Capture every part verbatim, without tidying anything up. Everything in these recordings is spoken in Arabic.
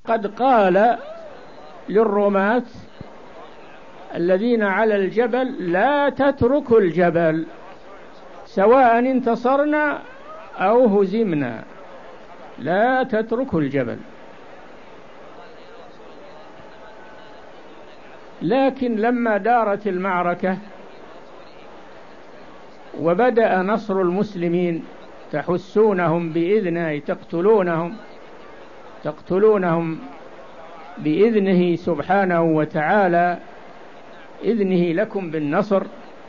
قد قال للرماة الذين على الجبل لا تتركوا الجبل سواء انتصرنا أو هزمنا، لا تتركوا الجبل. لكن لما دارت المعركة وبدأ نصر المسلمين تحسونهم بإذنه، تقتلونهم تقتلونهم بإذنه سبحانه وتعالى، إذنه لكم بالنصر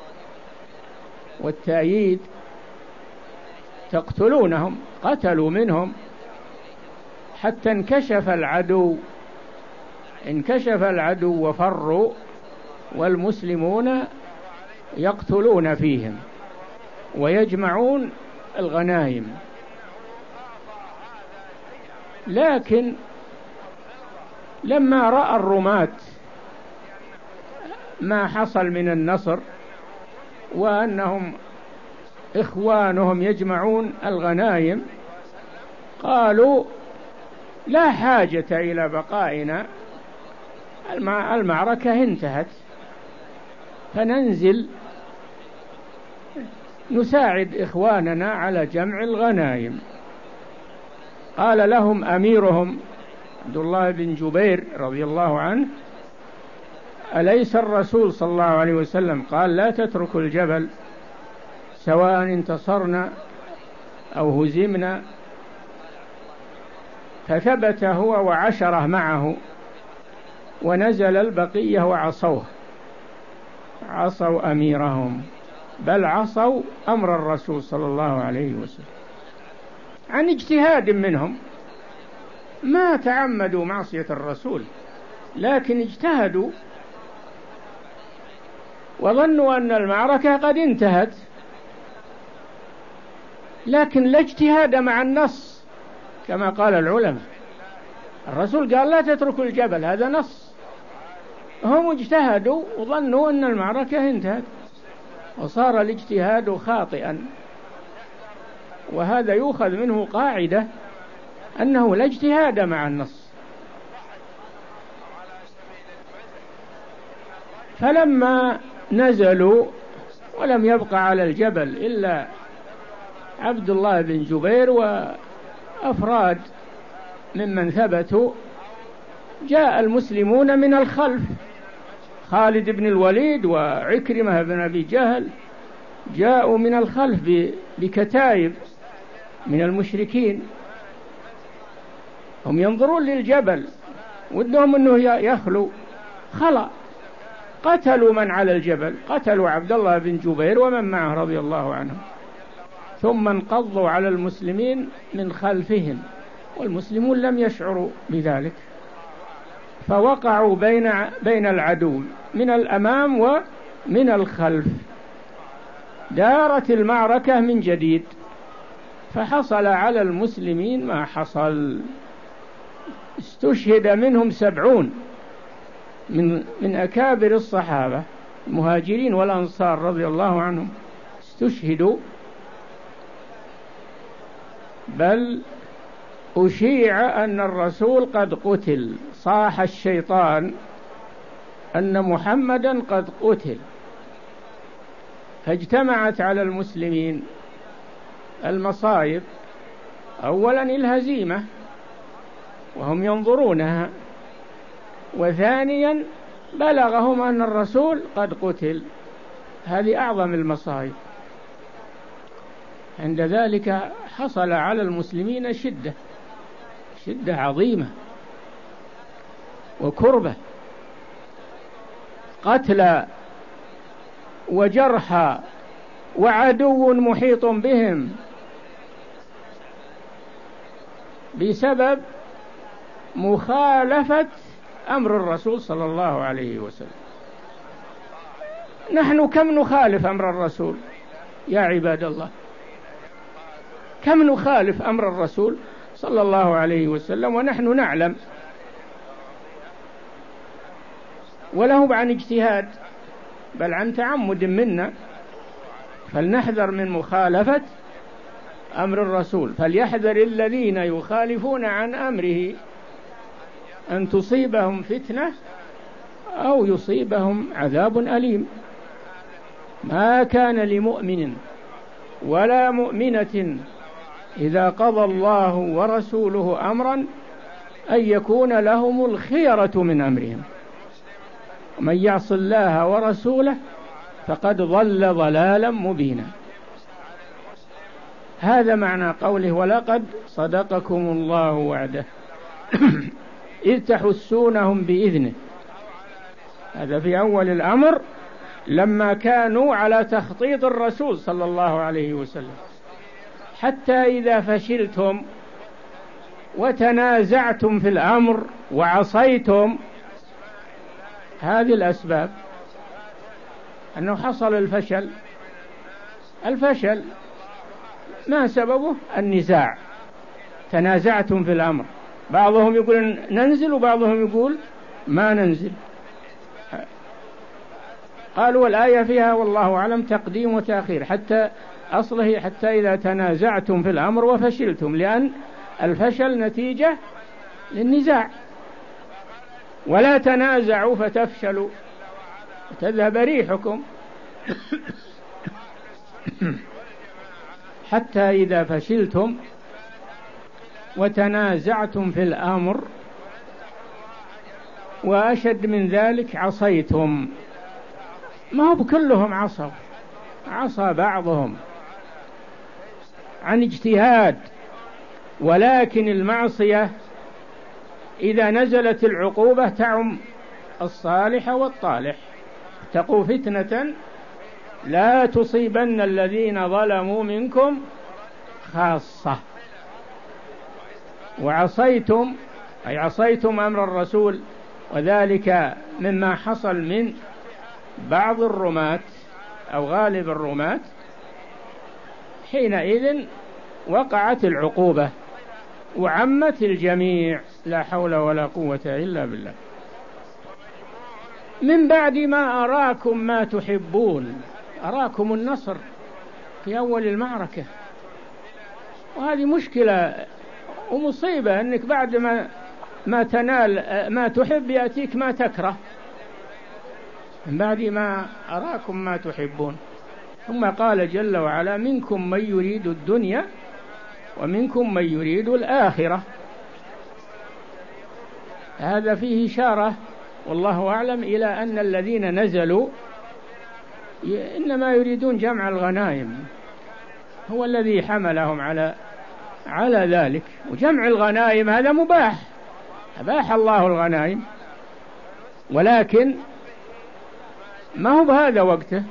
والتأييد، تقتلونهم، قتلوا منهم حتى انكشف العدو انكشف العدو وفروا، والمسلمون يقتلون فيهم ويجمعون الغنائم. لكن لما رأى الرماة ما حصل من النصر وأنهم إخوانهم يجمعون الغنائم، قالوا لا حاجة إلى بقائنا، المعركة انتهت، فننزل نساعد إخواننا على جمع الغنائم. قال لهم أميرهم عبد الله بن جبير رضي الله عنه: أليس الرسول صلى الله عليه وسلم قال لا تتركوا الجبل سواء انتصرنا أو هزمنا؟ فثبت هو وعشره معه، ونزل البقية وعصوه، عصوا أميرهم، بل عصوا أمر الرسول صلى الله عليه وسلم عن اجتهاد منهم، ما تعمدوا معصية الرسول، لكن اجتهدوا وظنوا أن المعركة قد انتهت، لكن لا اجتهاد مع النص كما قال العلماء. الرسول قال لا تتركوا الجبل، هذا نص، هم اجتهدوا وظنوا أن المعركة انتهت، وصار الاجتهاد خاطئا. وهذا يؤخذ منه قاعدة أنه لا اجتهاد مع النص. فلما نزلوا ولم يبق على الجبل إلا عبد الله بن جبير وأفراد ممن ثبتوا، جاء المسلمون من الخلف، خالد بن الوليد وعكرمة بن أبي جهل جاءوا من الخلف بكتائب من المشركين، هم ينظرون للجبل ودهم أنه يخلو، خلأ، قتلوا من على الجبل، قتلوا عبد الله بن جبير ومن معه رضي الله عنهم، ثم انقضوا على المسلمين من خلفهم، والمسلمون لم يشعروا بذلك، فوقعوا بين بين العدو من الأمام ومن الخلف. دارت المعركة من جديد، فحصل على المسلمين ما حصل، استشهد منهم سبعون من من أكابر الصحابة المهاجرين والأنصار رضي الله عنهم، استشهدوا، بل أشيع أن الرسول قد قتل، صاح الشيطان أن محمدا قد قتل، فاجتمعت على المسلمين المصائب، أولا الهزيمة وهم ينظرونها، وثانيا بلغهم أن الرسول قد قتل، هذه أعظم المصائب. عند ذلك حصل على المسلمين شدة شدة عظيمة وكربة، قتلى وجرحى وعدو محيط بهم بسبب مخالفة أمر الرسول صلى الله عليه وسلم. نحن كم نخالف أمر الرسول يا عباد الله؟ كم نخالف أمر الرسول صلى الله عليه وسلم ونحن نعلم، وله عن اجتهاد بل عن تعمد منا، فلنحذر من مخالفة أمر الرسول، فليحذر الذين يخالفون عن أمره أن تصيبهم فتنة أو يصيبهم عذاب أليم. ما كان لمؤمن ولا مؤمنة إذا قضى الله ورسوله أمرا أن يكون لهم الخيرة من أمرهم، ومن يعص الله ورسوله فقد ضل ضلالا مبينا. هذا معنى قوله ولقد صدقكم الله وعده إذ تحسونهم بإذنه. هذا في أول الأمر لما كانوا على تخطيط الرسول صلى الله عليه وسلم. حتى إذا فشلتم وتنازعتم في الأمر وعصيتم، هذه الأسباب أنه حصل الفشل. الفشل ما سببه؟ النزاع، تنازعتم في الأمر، بعضهم يقول ننزل وبعضهم يقول ما ننزل. قالوا الآية فيها والله أعلم تقديم وتأخير، حتى أصله حتى إذا تنازعتم في الأمر وفشلتم، لأن الفشل نتيجة للنزاع. ولا تنازعوا فتفشلوا وتذهب ريحكم. حتى إذا فشلتم وتنازعتم في الأمر، وأشد من ذلك عصيتم. ما هو بكلهم عصوا، عصى بعضهم عن اجتهاد، ولكن المعصية إذا نزلت العقوبة تعم الصالح والطالح. اتقوا فتنة لا تصيبن الذين ظلموا منكم خاصة. وعصيتم أي عصيتم أمر الرسول، وذلك مما حصل من بعض الرماة أو غالب الرماة، حينئذ وقعت العقوبة وعمت الجميع. لا حول ولا قوة إلا بالله. من بعد ما أراكم ما تحبون، أراكم النصر في أول المعركة، وهذه مشكلة ومصيبة أنك بعد ما ما تنال ما تحب يأتيك ما تكره. من بعد ما أراكم ما تحبون. ثم قال جل وعلا منكم من يريد الدنيا ومنكم من يريد الآخرة. هذا فيه إشارة والله أعلم إلى أن الذين نزلوا إنما يريدون جمع الغنائم، هو الذي حملهم على على ذلك. وجمع الغنائم هذا مباح، أباح الله الغنائم، ولكن ما هو بهذا وقته،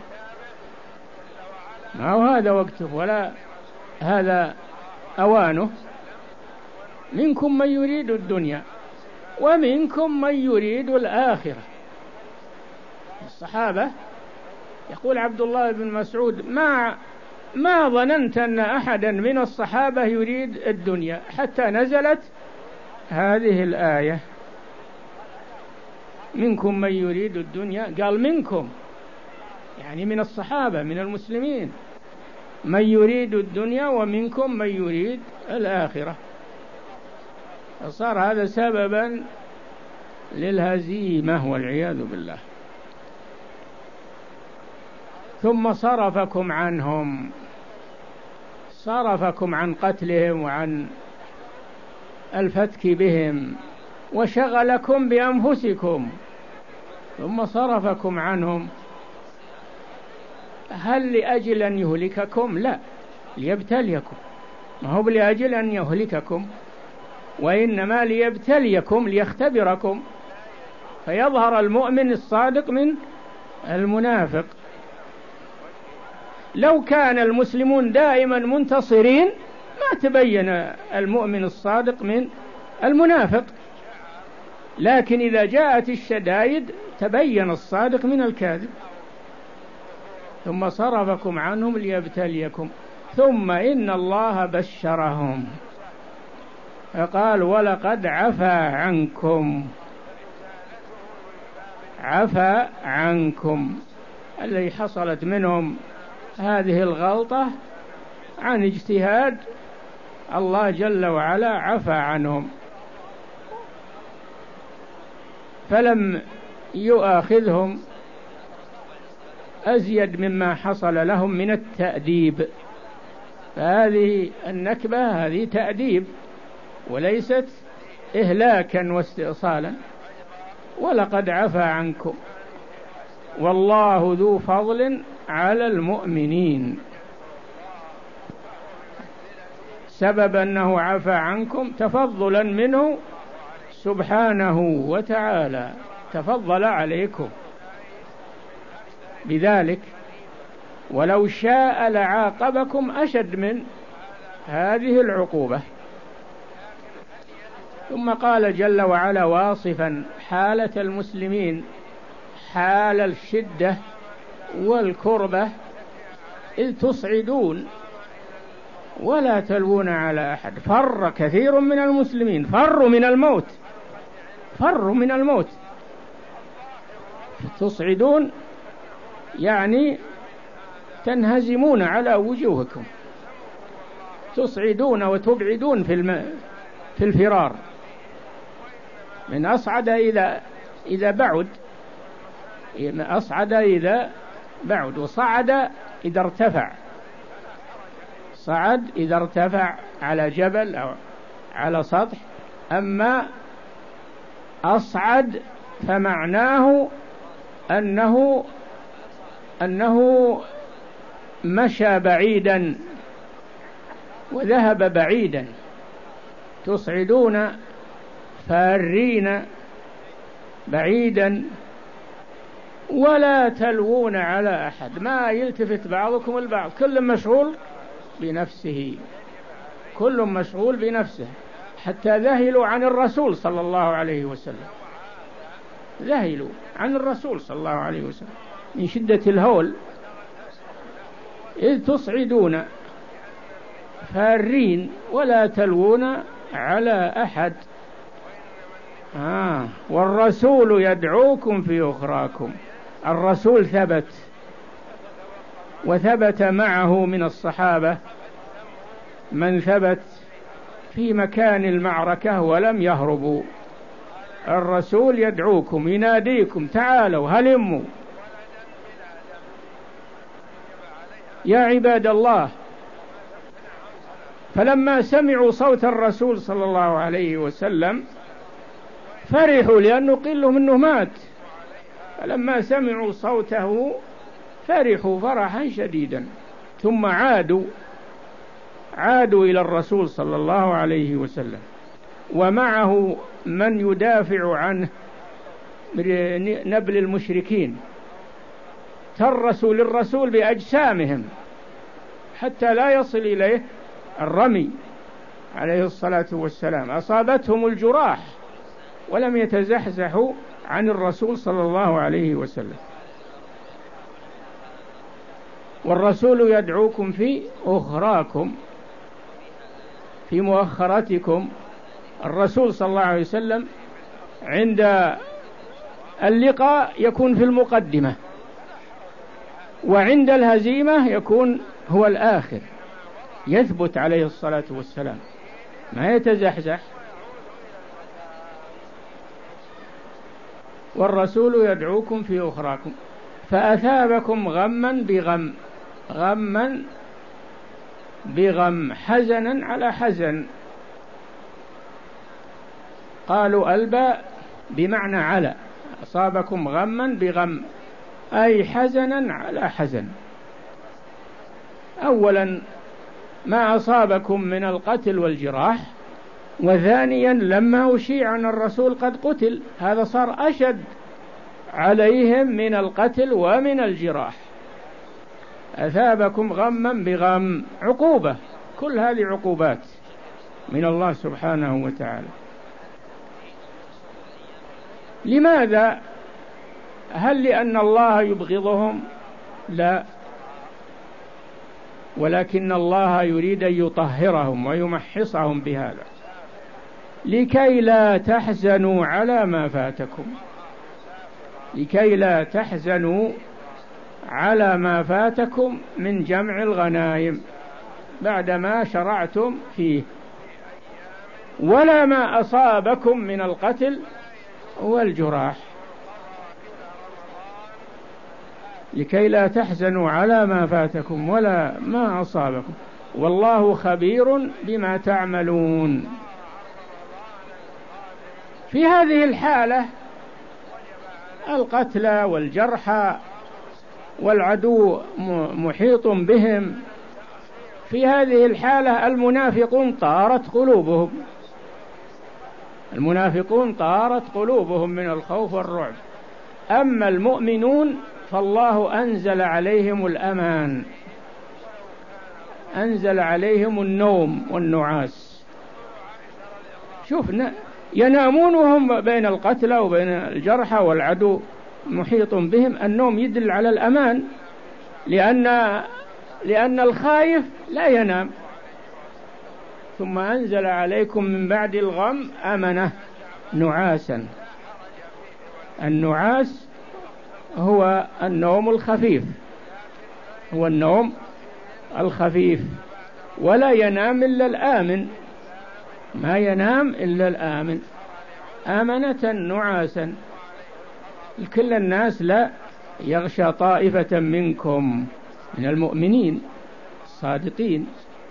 ما هو هذا وقته ولا هذا أوانه. منكم من يريد الدنيا ومنكم من يريد الآخرة. الصحابة يقول عبد الله بن مسعود ما ما ظننت أن أحدا من الصحابة يريد الدنيا حتى نزلت هذه الآية منكم من يريد الدنيا. قال منكم يعني من الصحابة من المسلمين، من يريد الدنيا ومنكم من يريد الآخرة. فصار هذا سببا للهزيمة والعياذ بالله. ثم صرفكم عنهم، صرفكم عن قتلهم وعن الفتك بهم، وشغلكم بأنفسكم، ثم صرفكم عنهم. هل لأجل أن يهلككم؟ لا، ليبتليكم. ما هو لأجل أن يهلككم، وإنما ليبتليكم ليختبركم، فيظهر المؤمن الصادق من المنافق. لو كان المسلمون دائما منتصرين ما تبين المؤمن الصادق من المنافق، لكن إذا جاءت الشدائد تبين الصادق من الكاذب. ثم صرفكم عنهم ليبتليكم ثم إن الله بشرهم فقال ولقد عفا عنكم. عفا عنكم الذي حصلت منهم هذه الغلطة عن اجتهاد، الله جل وعلا عفا عنهم. فلم يؤاخذهم أزيد مما حصل لهم من التأديب. فهذه النكبة هذه تأديب وليست إهلاكا واستئصالا. ولقد عفا عنكم والله ذو فضل على المؤمنين. سبب أنه عفا عنكم تفضلا منه سبحانه وتعالى، تفضل عليكم بذلك. ولو شاء لعاقبكم أشد من هذه العقوبة. ثم قال جل وعلا واصفا حالة المسلمين حال الشدة والكربة: إذ تصعدون ولا تلوون على أحد. فر كثير من المسلمين، فروا من الموت، فروا من الموت. تصعدون يعني تنهزمون على وجوهكم، تصعدون وتبعدون في الم... في الفرار. من أصعد إذا إذا بعد، أصعد إذا بعد، وصعد إذا ارتفع. صعد إذا ارتفع على جبل أو على سطح. أما أصعد فمعناه أنه أنه مشى بعيدا وذهب بعيدا. تصعدون فارين بعيدا ولا تلوون على أحد، ما يلتفت بعضكم البعض، كل مشغول بنفسه، كل مشغول بنفسه. حتى ذهلوا عن الرسول صلى الله عليه وسلم، ذهلوا عن الرسول صلى الله عليه وسلم من شدة الهول. إذ تصعدون فارين ولا تلوون على أحد. آه والرسول يدعوكم في أخراكم. الرسول ثبت، وثبت معه من الصحابة من ثبت في مكان المعركة ولم يهربوا. الرسول يدعوكم، يناديكم: تعالوا هلموا يا عباد الله. فلما سمعوا صوت الرسول صلى الله عليه وسلم فرحوا، لأنه قيل لهم أنه مات. فلما سمعوا صوته فرحوا فرحا شديدا، ثم عادوا عادوا إلى الرسول صلى الله عليه وسلم، ومعه من يدافع عنه نبل المشركين. ترسوا للرسول بأجسامهم حتى لا يصل إليه الرمي عليه الصلاة والسلام. أصابتهم الجراح ولم يتزحزحوا عن الرسول صلى الله عليه وسلم. والرسول يدعوكم في أخراكم، في مؤخرتكم. الرسول صلى الله عليه وسلم عند اللقاء يكون في المقدمة، وعند الهزيمة يكون هو الآخر، يثبت عليه الصلاة والسلام، ما يتزحزح. والرسول يدعوكم في أخراكم فأثابكم غما بغم، غما بغم، حزنا على حزن. قالوا الباء بمعنى على، أصابكم غما بغم أي حزنا على حزن. أولا ما أصابكم من القتل والجراح، وثانيا لما أشيع أن الرسول قد قتل، هذا صار أشد عليهم من القتل ومن الجراح. أثابكم غما بغم، عقوبة، كل هذه عقوبات من الله سبحانه وتعالى. لماذا؟ هل لأن الله يبغضهم؟ لا، ولكن الله يريد أن يطهرهم ويمحصهم بهذا، لكي لا تحزنوا على ما فاتكم، لكي لا تحزنوا على ما فاتكم من جمع الغنائم بعدما شرعتم فيه، ولا ما أصابكم من القتل والجراح، لكي لا تحزنوا على ما فاتكم ولا ما أصابكم والله خبير بما تعملون. في هذه الحالة القتلى والجرحى والعدو محيط بهم، في هذه الحالة المنافقون طارت قلوبهم، المنافقون طارت قلوبهم من الخوف والرعب. أما المؤمنون فالله أنزل عليهم الأمان، أنزل عليهم النوم والنعاس. شوف ينامون وهم بين القتلى وبين الجرحى والعدو محيط بهم، النوم يدل على الأمان، لأن لأن الخايف لا ينام. ثم أنزل عليكم من بعد الغم أمنة نعاسا. النعاس هو النوم الخفيف، هو النوم الخفيف، ولا ينام إلا الآمن، ما ينام إلا الآمن. آمنة نعاسا، كل الناس لا يغشى طائفة منكم من المؤمنين الصادقين،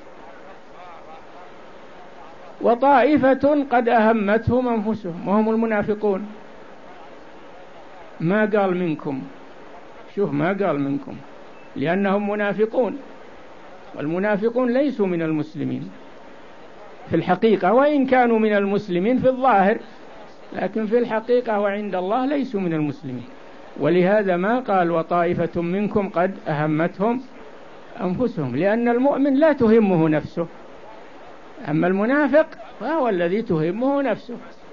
وطائفة قد أهمتهم أنفسهم وهم المنافقون. ما قال منكم، شوف ما قال منكم، لأنهم منافقون، والمنافقون ليسوا من المسلمين في الحقيقة، وإن كانوا من المسلمين في الظاهر، لكن في الحقيقة وعند الله ليسوا من المسلمين. ولهذا ما قال وطائفة منكم قد أهمتهم أنفسهم، لأن المؤمن لا تهمه نفسه، أما المنافق فهو الذي تهمه نفسه.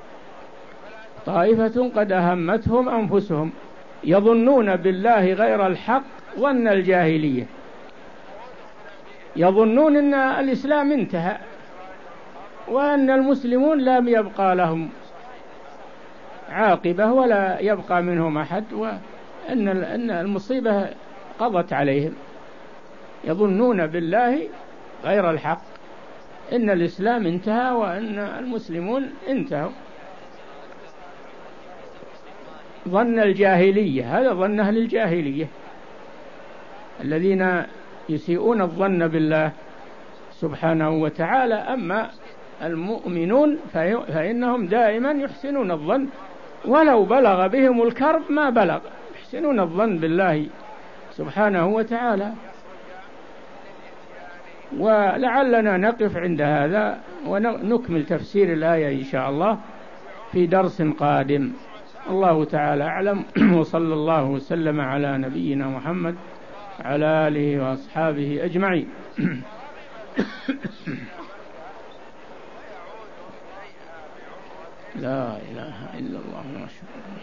طائفة قد أهمتهم أنفسهم يظنون بالله غير الحق ظن الجاهلية، يظنون أن الإسلام انتهى وأن المسلمون لم يبقى لهم عاقبة ولا يبقى منهم أحد، وأن أن المصيبة قضت عليهم. يظنون بالله غير الحق، إن الإسلام انتهى وأن المسلمون انتهوا. ظن الجاهلية، هذا ظن أهل الجاهلية الذين يسيئون الظن بالله سبحانه وتعالى. أما المؤمنون فإنهم دائما يحسنون الظن، ولو بلغ بهم الكرب ما بلغ، يحسنون الظن بالله سبحانه وتعالى. ولعلنا نقف عند هذا ونكمل تفسير الآية إن شاء الله في درس قادم. الله تعالى أعلم، وصلى الله وسلم على نبينا محمد على آله وأصحابه أجمعين. لا إله إلا الله ما شاء الله.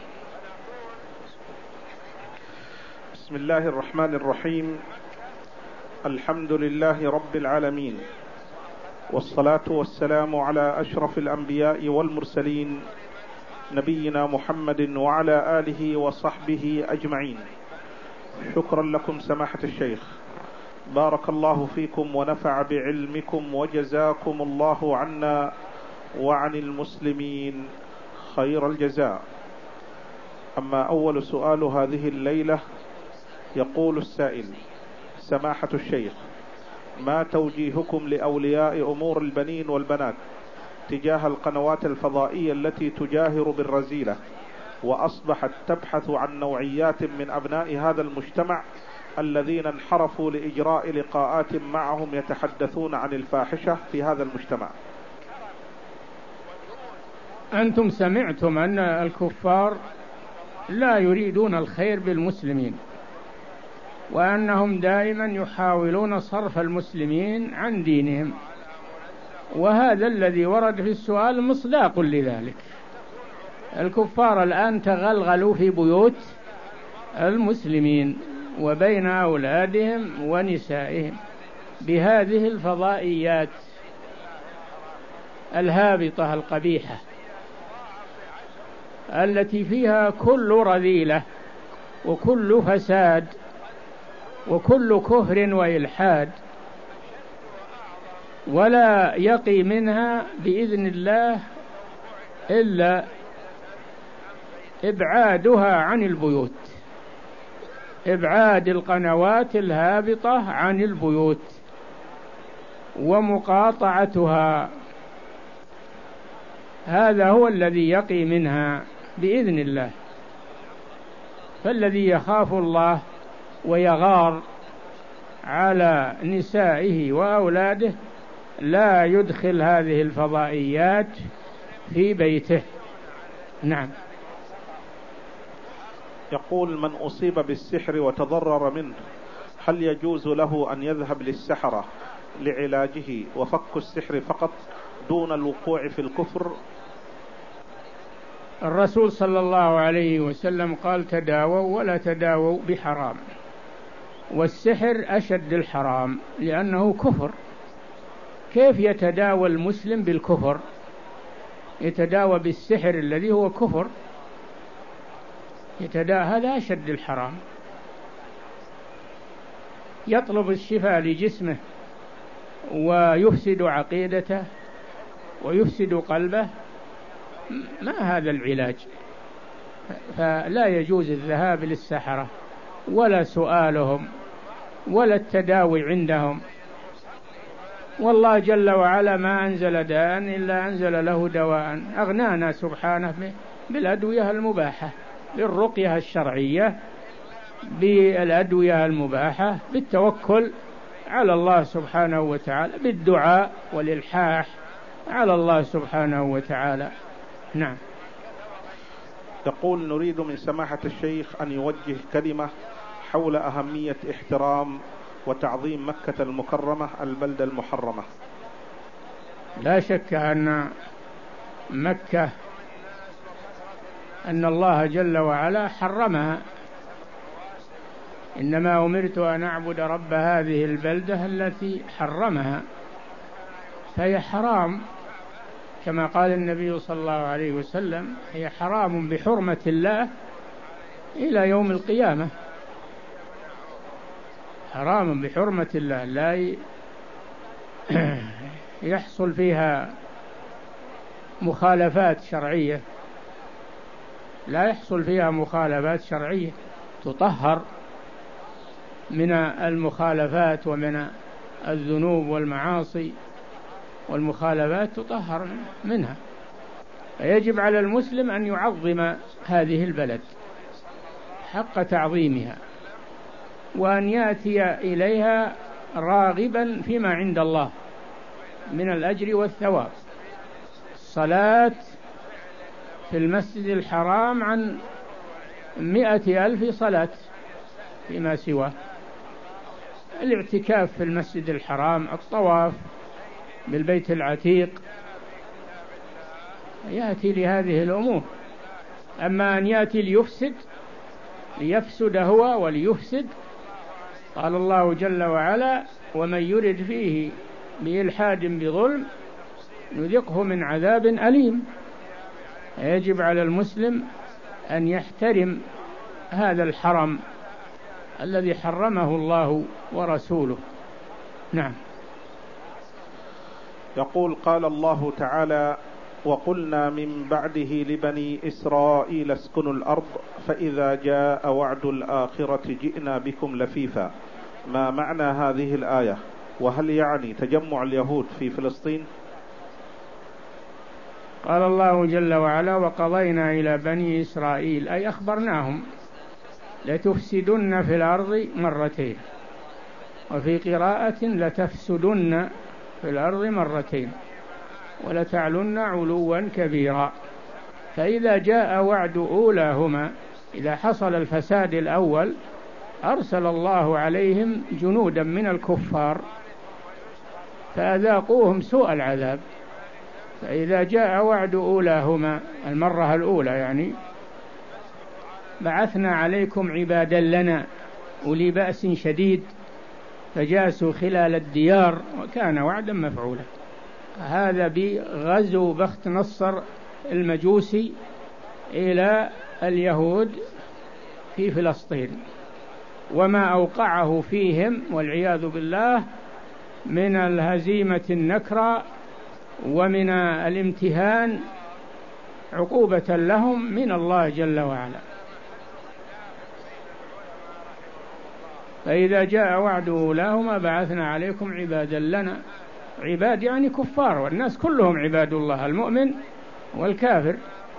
بسم الله الرحمن الرحيم. الحمد لله رب العالمين، والصلاة والسلام على أشرف الأنبياء والمرسلين نبينا محمد وعلى آله وصحبه أجمعين. شكرا لكم سماحة الشيخ، بارك الله فيكم ونفع بعلمكم، وجزاكم الله عنا وعن المسلمين خير الجزاء. أما أول سؤال هذه الليلة، يقول السائل: سماحة الشيخ، ما توجيهكم لأولياء أمور البنين والبنات تجاه القنوات الفضائية التي تجاهر بالرذيلة، وأصبحت تبحث عن نوعيات من أبناء هذا المجتمع الذين انحرفوا لإجراء لقاءات معهم يتحدثون عن الفاحشة في هذا المجتمع؟ أنتم سمعتم أن الكفار لا يريدون الخير بالمسلمين، وأنهم دائما يحاولون صرف المسلمين عن دينهم، وهذا الذي ورد في السؤال مصداق لذلك. الكفار الآن تغلغلوا في بيوت المسلمين وبين أولادهم ونسائهم بهذه الفضائيات الهابطة القبيحة التي فيها كل رذيلة وكل فساد وكل كفر وإلحاد، ولا يقي منها بإذن الله إلا إبعادها عن البيوت، إبعاد القنوات الهابطة عن البيوت ومقاطعتها، هذا هو الذي يقي منها بإذن الله. فالذي يخاف الله ويغار على نسائه وأولاده لا يدخل هذه الفضائيات في بيته. نعم. يقول: من أصيب بالسحر وتضرر منه هل يجوز له أن يذهب للسحرة لعلاجه وفك السحر فقط دون الوقوع في الكفر؟ الرسول صلى الله عليه وسلم قال: تداووا ولا تداووا بحرام، والسحر أشد الحرام لأنه كفر. كيف يتداوى المسلم بالكفر؟ يتداوى بالسحر الذي هو كفر، يتداوى، هذا أشد الحرام. يطلب الشفاء لجسمه ويفسد عقيدته ويفسد قلبه، ما هذا العلاج. فلا يجوز الذهاب للسحرة ولا سؤالهم ولا التداوي عندهم. والله جل وعلا ما أنزل داء إلا أنزل له دواء، أغنانا سبحانه بالأدوية المباحة، بالرقية الشرعية، بالأدوية المباحة، بالتوكل على الله سبحانه وتعالى، بالدعاء والإلحاح على الله سبحانه وتعالى. نعم. يقول: نريد من سماحة الشيخ أن يوجه كلمة حول أهمية احترام وتعظيم مكة المكرمة البلدة المحرمة. لا شك أن مكة أن الله جل وعلا حرمها، إنما أمرت أن أعبد رب هذه البلدة التي حرمها، فهي حرام كما قال النبي صلى الله عليه وسلم: هي حرام بحرمة الله إلى يوم القيامة. حرام بحرمة الله، لا يحصل فيها مخالفات شرعية، لا يحصل فيها مخالفات شرعية، تطهر من المخالفات ومن الذنوب والمعاصي والمخالفات، تطهر منها. فيجب على المسلم أن يعظم هذه البلد حق تعظيمها، وأن يأتي إليها راغبا فيما عند الله من الأجر والثواب. الصلاة في المسجد الحرام عن مئة ألف صلاة فيما سواه، الاعتكاف في المسجد الحرام، الطواف بالبيت العتيق، يأتي لهذه الأمور. أما أن يأتي ليفسد ليفسد هو وليفسد، قال الله جل وعلا: ومن يرد فيه بإلحاد بظلم نذقه من عذاب أليم. يجب على المسلم أن يحترم هذا الحرم الذي حرمه الله ورسوله. نعم. يقول: قال الله تعالى: وقلنا من بعده لبني إسرائيل اسكنوا الأرض فإذا جاء وعد الآخرة جئنا بكم لفيفا. ما معنى هذه الآية؟ وهل يعني تجمع اليهود في فلسطين؟ قال الله جل وعلا: وقضينا إلى بني إسرائيل، أي أخبرناهم لتفسدن في الأرض مرتين، وفي قراءة لتفسدن في الأرض مرتين ولتعلن علوا كبيرا. فإذا جاء وعد أولاهما، إذا حصل الفساد الأول، أرسل الله عليهم جنودا من الكفار فأذاقوهم سوء العذاب. فإذا جاء وعد أولاهما، المرة الأولى يعني، بعثنا عليكم عبادا لنا أولي بأس شديد فجاسوا خلال الديار وكان وعدا مفعولا. هذا بغزو بخت نصر المجوسي إلى اليهود في فلسطين، وما أوقعه فيهم والعياذ بالله من الهزيمة النكرة ومن الامتهان عقوبة لهم من الله جل وعلا. فإذا جاء وعد أولاهما بعثنا عليكم عبادا لنا، عباد يعني كفار، والناس كلهم عباد الله، المؤمن والكافر،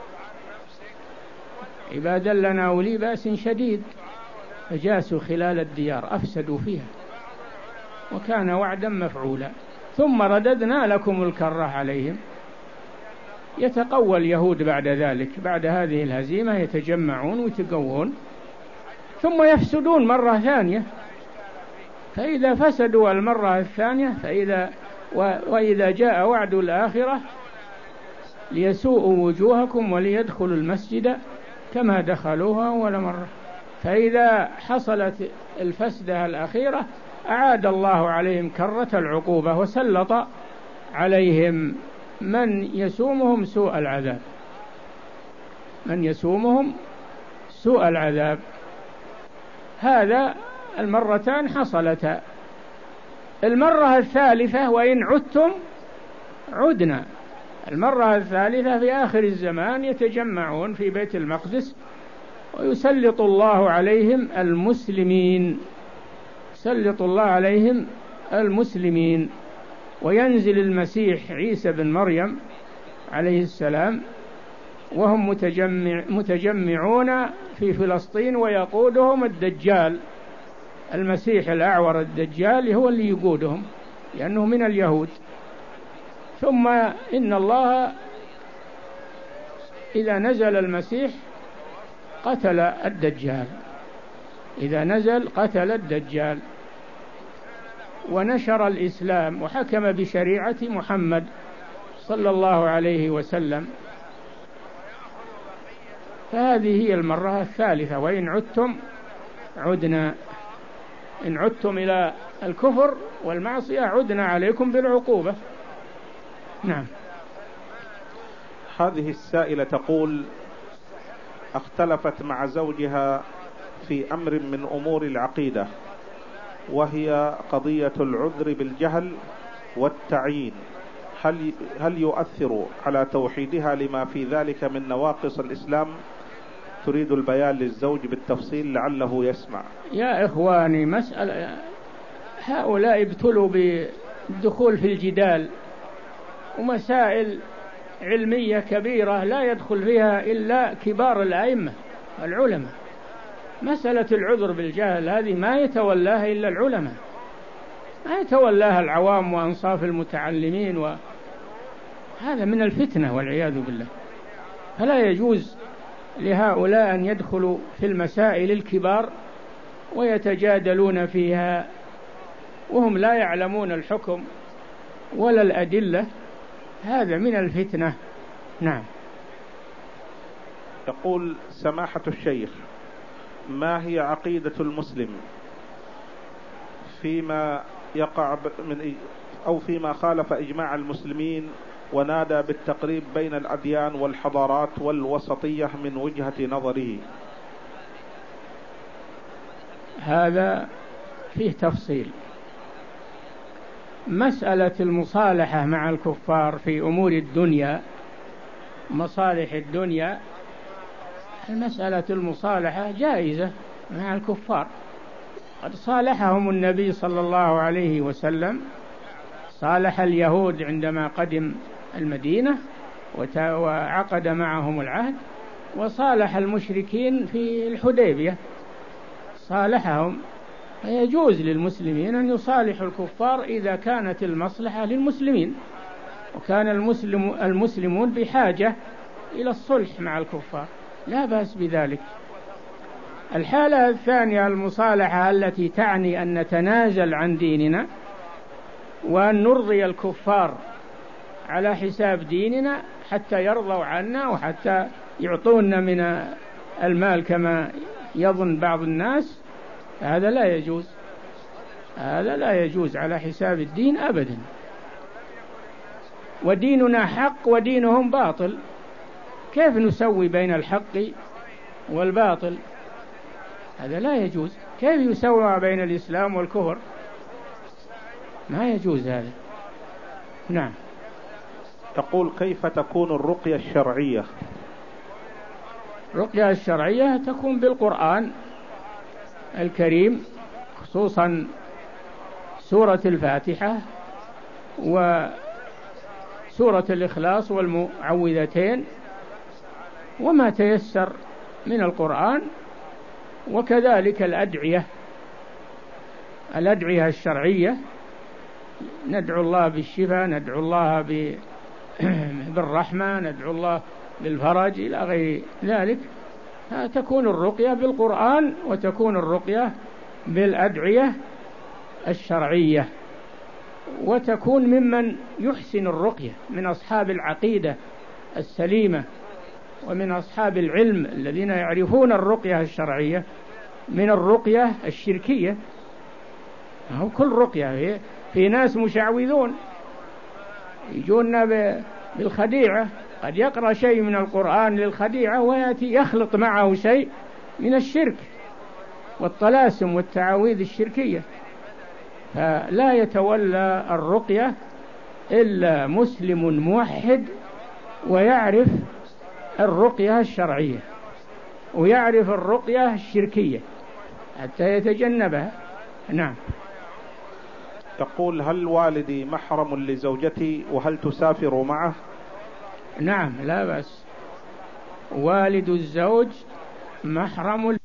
عبادا لنا أولي بأس شديد فجاسوا خلال الديار أفسدوا فيها وكان وعدا مفعولا. ثم رددنا لكم الكرة عليهم. يتقوى اليهود بعد ذلك، بعد هذه الهزيمة يتجمعون ويتقوون ثم يفسدون مرة ثانية. فإذا فسدوا المرة الثانية فإذا وإذا جاء وعد الآخرة ليسوءوا وجوهكم وليدخلوا المسجد كما دخلوها أول مرة. فإذا حصلت الفسدة الأخيرة أعاد الله عليهم كرة العقوبة وسلط عليهم من يسومهم سوء العذاب، من يسومهم سوء العذاب. هذا المرتان حصلتا. المرة الثالثة وإن عدتم عدنا، المرة الثالثة في آخر الزمان يتجمعون في بيت المقدس ويسلط الله عليهم المسلمين، يسلط الله عليهم المسلمين، وينزل المسيح عيسى بن مريم عليه السلام وهم متجمع متجمعون في فلسطين ويقودهم الدجال، المسيح الأعور الدجال هو اللي يقودهم لأنه من اليهود. ثم إن الله إذا نزل المسيح قتل الدجال، إذا نزل قتل الدجال ونشر الإسلام وحكم بشريعة محمد صلى الله عليه وسلم. فهذه هي المرة الثالثة. وإن عدتم عدنا، إن عدتم إلى الكفر والمعصية عدنا عليكم بالعقوبة. نعم. هذه السائلة تقول: اختلفت مع زوجها في أمر من أمور العقيدة، وهي قضية العذر بالجهل والتعيين، هل هل يؤثر على توحيدها لما في ذلك من نواقص الإسلام؟ تريد البيان للزوج بالتفصيل لعله يسمع. يا إخواني، مسألة هؤلاء ابتلوا بالدخول في الجدال ومسائل علمية كبيرة لا يدخل فيها إلا كبار الأئمة العلماء. مسألة العذر بالجهل هذه ما يتولاها إلا العلماء، ما يتولاها العوام وأنصاف المتعلمين، وهذا من الفتنة والعياذ بالله. فلا يجوز لهؤلاء أن يدخلوا في المسائل الكبار ويتجادلون فيها وهم لا يعلمون الحكم ولا الأدلة، هذا من الفتنة. نعم. يقول سماحة الشيخ: ما هي عقيدة المسلم فيما يقع من أو فيما خالف إجماع المسلمين ونادى بالتقريب بين الأديان والحضارات والوسطية من وجهة نظره؟ هذا فيه تفصيل. مسألة المصالحة مع الكفار في أمور الدنيا، مصالح الدنيا، المسألة المصالحة جائزة مع الكفار. قد صالحهم النبي صلى الله عليه وسلم، صالح اليهود عندما قدم المدينة وعقد معهم العهد، وصالح المشركين في الحديبية صالحهم. فيجوز للمسلمين أن يصالحوا الكفار إذا كانت المصلحة للمسلمين، وكان المسلم المسلمون بحاجة إلى الصلح مع الكفار، لا بأس بذلك. الحالة الثانية المصالحة التي تعني أن نتنازل عن ديننا وأن نرضي الكفار على حساب ديننا حتى يرضوا عنا وحتى يعطونا من المال كما يظن بعض الناس، هذا لا يجوز، هذا لا يجوز على حساب الدين أبدا. وديننا حق ودينهم باطل، كيف نسوي بين الحق والباطل؟ هذا لا يجوز. كيف يسوى بين الإسلام والكفر؟ ما يجوز هذا. نعم. تقول: كيف تكون الرقية الشرعية الرقية الشرعية تكون بالقرآن الكريم، خصوصا سورة الفاتحة وسورة الإخلاص والمعوذتين وما تيسر من القرآن، وكذلك الأدعية الأدعية الشرعية، ندعو الله بالشفاء، ندعو الله بالرحمة، ندعو الله بالفرج إلى غير ذلك. تكون الرقية بالقرآن وتكون الرقية بالأدعية الشرعية، وتكون ممن يحسن الرقية من أصحاب العقيدة السليمة ومن أصحاب العلم الذين يعرفون الرقية الشرعية من الرقية الشركية. هو كل رقية في ناس مشعوذون يجونا بالخديعة، قد يقرأ شيء من القرآن للخديعة ويأتي يخلط معه شيء من الشرك والطلاسم والتعاويذ الشركية. فلا يتولى الرقية إلا مسلم موحد ويعرف الرقية الشرعية ويعرف الرقية الشركية حتى يتجنبها. نعم. تقول: هل والدي محرم لزوجتي وهل تسافر معه؟ نعم، لا بأس، والد الزوج محرم